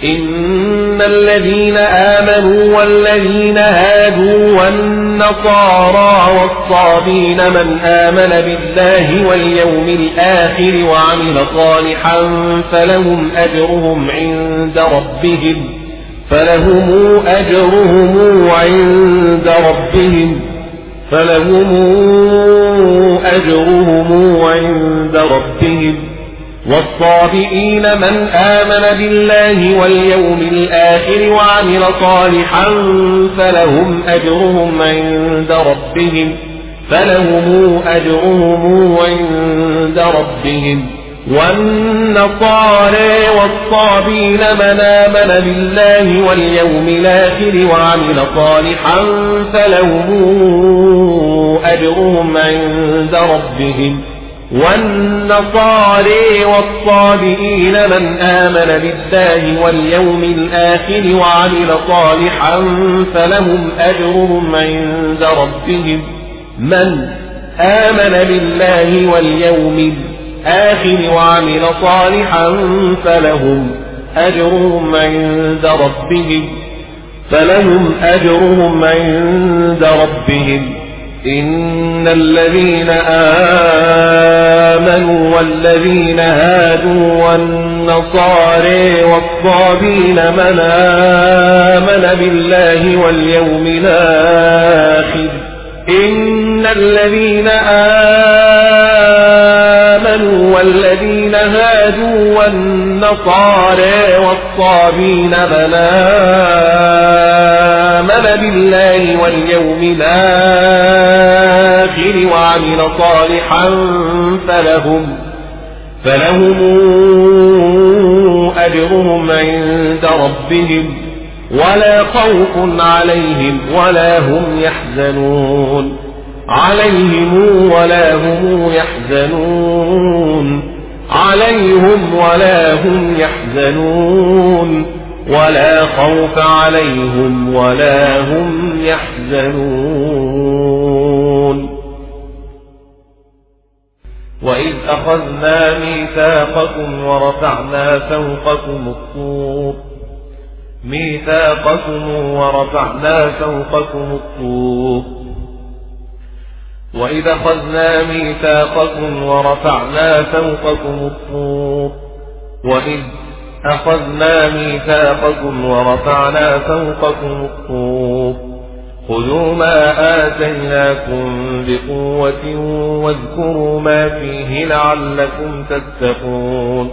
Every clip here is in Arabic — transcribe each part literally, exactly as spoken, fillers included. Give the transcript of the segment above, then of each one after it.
إن الذين آمنوا والذين هادوا والنصارى والصابين من آمن بالله واليوم الآخر وعمل صالحا فلهم أجرهم عند ربهم فلهم أجرهم عند ربهم فلهم أجرهم عند ربهم والصابئين من آمن بالله واليوم الآخر وعمل صالحا فلهم أجرهم عند ربهم فلهم أجرهم عند ربهم والنصارى والصابين من آمن بالله واليوم الآخر وعمل صالحا فلهم أجرهم عند ربهم والنصارى والصابئين من آمن بالله واليوم الآخر وعمل صالحا فلهم أجرهم عند ربهم من آمن بالله واليوم الآخر وعمل صالحا فلهم أجرهم عند ربهم فلهم أجرهم عند ربهم إن الذين آمنوا والذين هادوا والنصارى والصابين من آمن بالله واليوم الآخر إن الذين آمنوا والذين هادوا والنصارى والصابين من آمن بالله واليوم الآخر وعمل صالحا فلهم فلهم أجرهم عند ربهم ولا خوف عليهم ولا هم يحزنون عليهم ولا هم يحزنون عليهم ولا هم يحزنون ولا خوف عليهم ولا هم يحزنون وإذ أخذنا ميثاقكم ورفعنا فوقكم الطور ميثاقكم ورفعنا فوقكم الطور وإذ أخذنا ميثاقكم ورفعنا فوقكم الطور وإذ أخذنا ميثاقكم ورفعنا فوقكم الطور خذوا ما آتيناكم بقوة واذكروا ما فيه لعلكم تتقون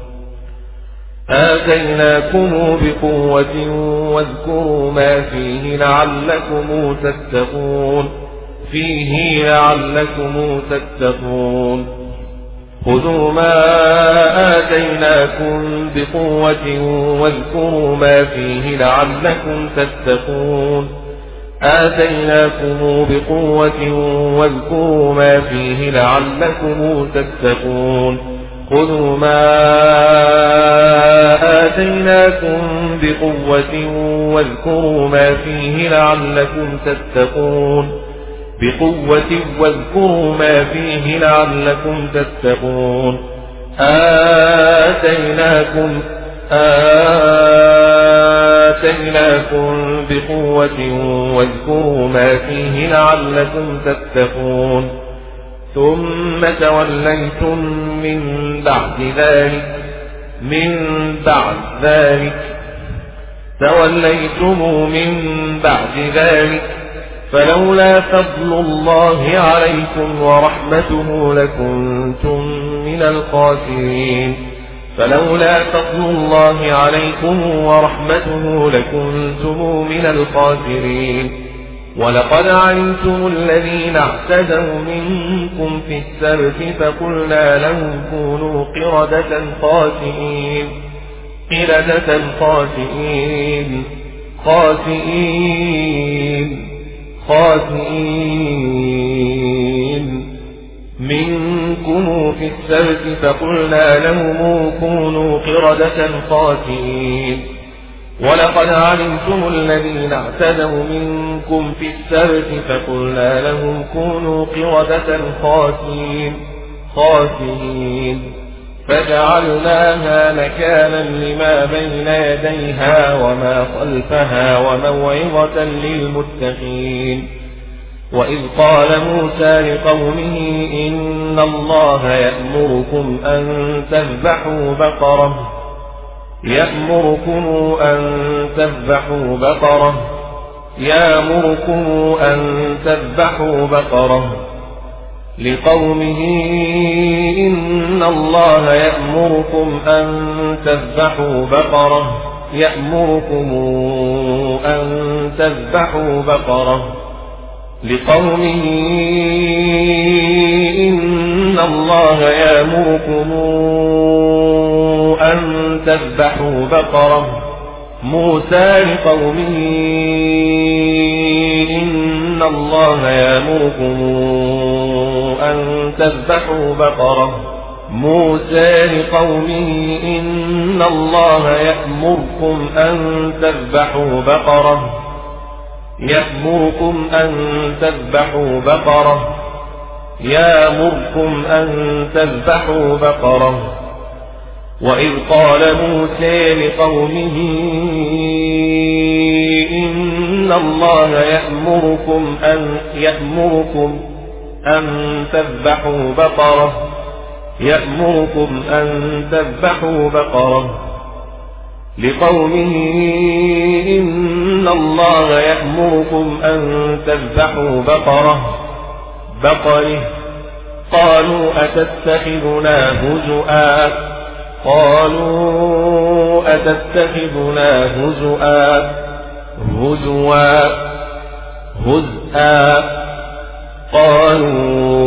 آتيناكم بقوة واذكروا ما فيه لعلكم تتقون فيه لعلكم تتقون خذوا ما آتيناكم بقوة واذكروا ما فيه لعلكم تتقون آتيناكم بقوة واذكروا ما فيه لعلكم تتقون خذوا ما آتيناكم بقوة واذكروا ما فيه لعلكم تتقون بقوة واذكروا ما فيه لعلكم تتقون آتيناكم آتيناكم بقوة واذكروا ما فيه لعلكم تتقون ثم توليتم من بعد ذلك من بعد ذلك توليتم من بعد ذلك فلولا فضل الله عليكم ورحمته لكنتم من الخاسرين فلولا فضل الله عليكم ورحمته لكنتم من الخاسرين ولقد علمتم الذين اعتدوا منكم في السبت فقلنا لهم كونوا قردة خاسئين قردة خاسئين خاسئين خاسئين منكم في السبت فقلنا لهم كونوا قردة خاسئين ولقد علمتم الذين اعتدوا منكم في السبت فقلنا لهم كونوا قردة خاسئين خاسئين فجعلناها نكالا لما بين يديها وما خلفها وموعظة للمتقين. وإذ قال موسى لقومه إن الله يأمركم أن تذبحوا بقرة يأمركم أن تذبحوا بقرة يأمركم أن تذبحوا بقرة لقومه إن الله يأمركم أن تذبحوا بقرة يأمركم أن تذبحوا بقرة لقومه إن الله يأمركم أن تذبحوا بقرة موسى لقومه إن الله يأمركم أن تذبحوا بقرة موسى لقومه إن الله يأمركم أن تذبحوا بقرة يأمركم أن تذبحوا بقرة يأمركم أن تذبحوا بقرة وإذ قال موسى لقومه إن الله يأمركم أن يأمركم أن تذبحوا بقرة يأمركم أن تذبحوا بقرة لقومه إن الله يأمركم أن تذبحوا بقرة بقره قالوا أتتخذنا هزؤا قالوا أتتخذنا هزؤا هزوا هزءا قالوا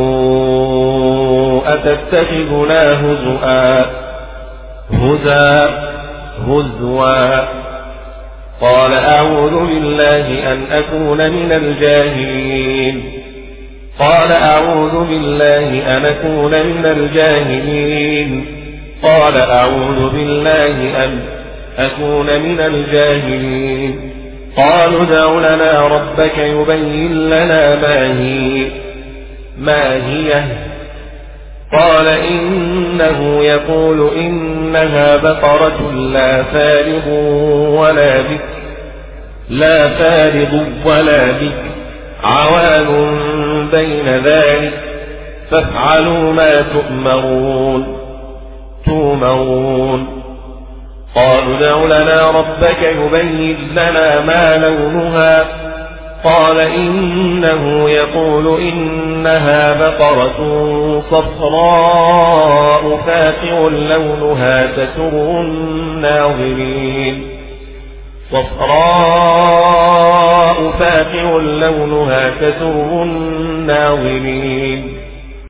أتتخذنا هزؤا هزا هزوا قال أعوذ بالله أن أكون من الجاهلين قال أعوذ بالله أن أكون من الجاهلين قال أعوذ بالله أن أكون من الجاهلين قالوا ادع لنا ربك يبين لنا ما هي ما هي قال إنه يقول إنها بقرة لا فارض ولا بكر لا فارض ولا بكر عوان بين ذلك فافعلوا ما تؤمرون تؤمرون قالوا ادع لنا ربك يبين لنا ما لونها قال إنه يقول إنها بقرة صفراء فاقع لونها تسر الناظرين صفراء فاقع لونها تسر الناظرين